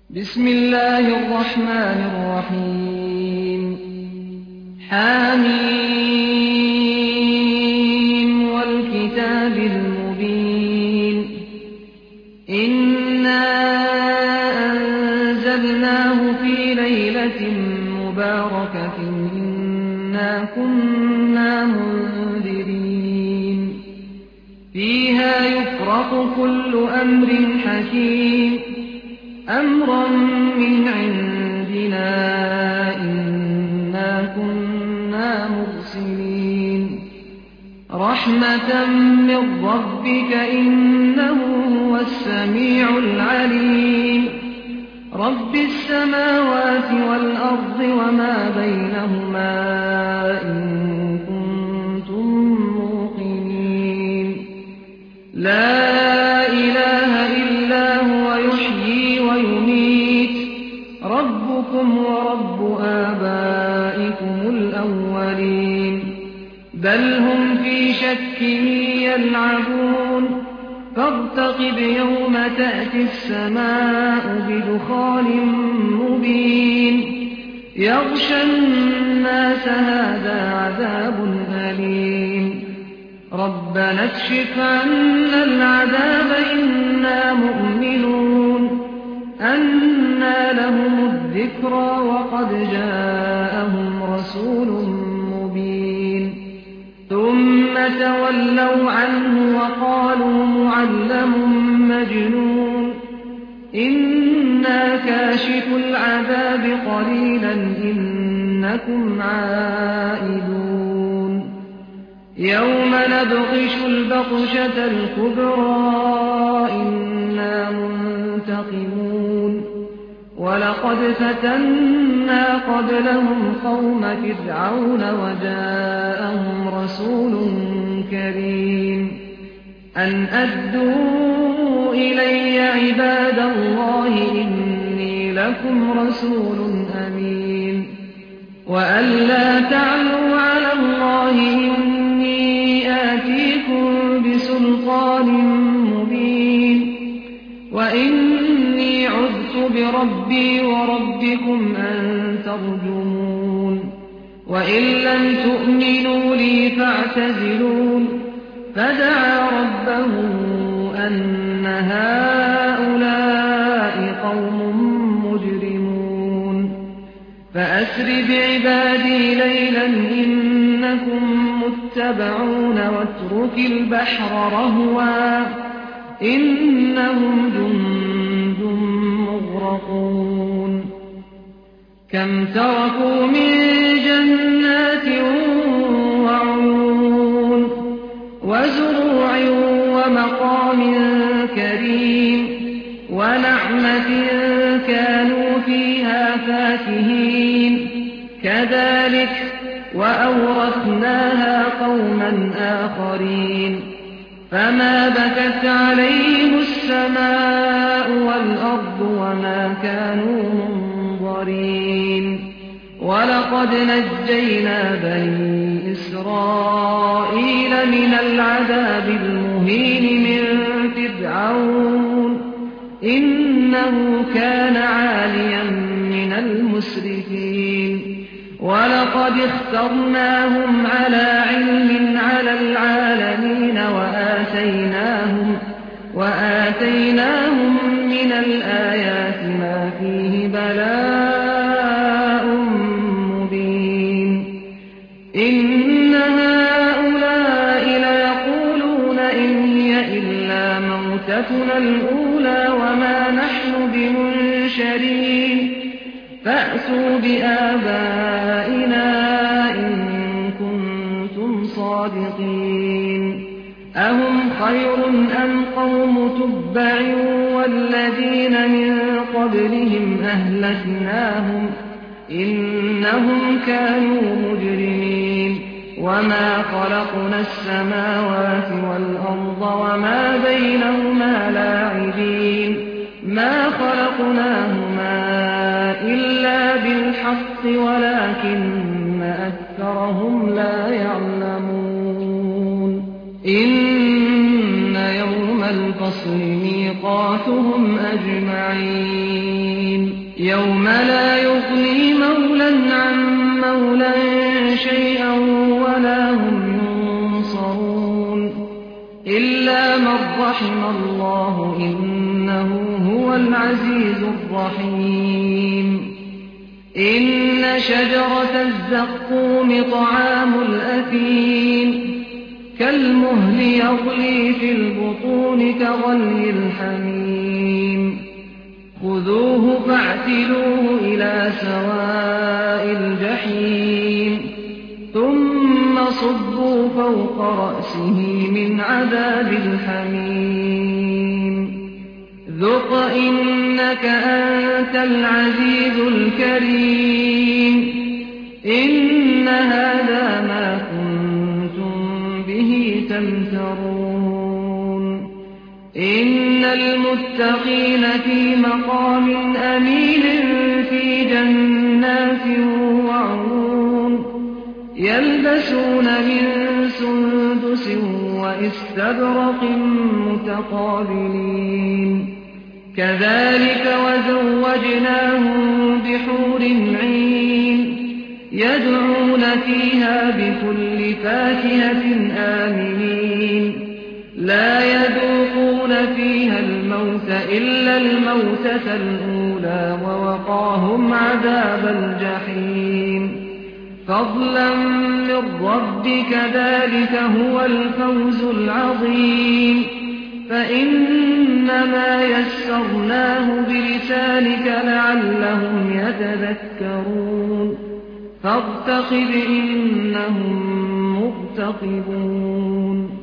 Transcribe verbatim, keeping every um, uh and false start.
بسم الله الرحمن الرحيم حم والكتاب المبين إنا أنزلناه في ليلة مباركة إنا كنا منذرين فيها يفرق كل أمر حكيم أمرا من عندنا إنا كنا مرسلين رحمة من ربك إنه هو السميع العليم رب السماوات والأرض وما بينهما إن كنتم موقنين لا إله إلا هو يحيي ويميت ربكم ورب آبائكم الأولين بل هم في شك يلعبون فارتقب يوم تأتي السماء بدخان مبين يغشى الناس هذا عذاب أليم ربنا اكشف عنا العذاب إنا مؤمنون أنى لهم الذكرى وقد جاءهم رسول مبين ثم تولوا عنه وقالوا معلم مجنون إنا كاشف العذاب قليلا إنكم عائدون يوم نبطش البطشة الكبرى إنا منتقمون ولقد فتنا قبلهم قوم فرعون وجاءهم رسول كريم أن أدوا إلي عباد الله إني لكم رسول أمين وأن لا تعلوا على الله إني آتيكم بسلطان مبين وإني عذت بربي وربكم أن ترجمون وإن لم تؤمنوا لي فاعتزلون فدعا ربه أن هؤلاء قوم مجرمون فأسر بعبادي ليلا إنكم متبعون واترك البحر رهوا إنهم جند مغرقون كم تركوا من جنات وعيون وزروع ومقام كريم ونعمة كانوا فيها فاكهين كذلك وأورثناها قوما آخرين فما بكت عليهم السماء والأرض وما كانوا منظرين ولقد نجينا بني إسرائيل من العذاب المهين من فرعون إنه كان عاليا من المسرفين ولقد اخترناهم على علم على العالمين وآتيناهم, وآتيناهم من الآيات ما فيه بلاء مبين إن هؤلاء ليقولون إن هي إلا موتتنا الأولى وما نحن بمنشرين فأتوا بآبائنا إن كنتم صادقين أهم خير أم قوم تبع والذين من قبلهم أهلكناهم إنهم كانوا مجرمين وما خلقنا السماوات والأرض وما بينهما لاعبين ما خلقناهما إلا بالحق ولكن أكثرهم لا يعلمون إن يوم الفصل ميقاتهم أجمعين يوم لا يغني مولى عن مولى شيئا ولا هم ينصرون إلا من رحم الله إنه هو العزيز الرحيم إن شجرة الزقوم طعام الأثيم كالمهل يغلي في البطون كغلي الحميم خذوه فاعتلوه إلى سواء الجحيم ثم صبوا فوق رأسه من عذاب الحميم ذق إنك أنت العزيز الكريم إن هذا ما كنتم به تمترون إن المتقين في مقام أمين في جنات وعيون يلبسون من سندس وإستبرق متقابلين كذلك وزوجناهم بحور عين يدعون فيها بكل فاكهة آمنين لا يذوقون فيها الموت إلا الموتة الأولى ووقاهم عذاب الجحيم فضلا من ربك ذلك هو الفوز العظيم فإنما يسرناه بلسانك لعلهم يتذكرون فارتقب إنهم مرتقبون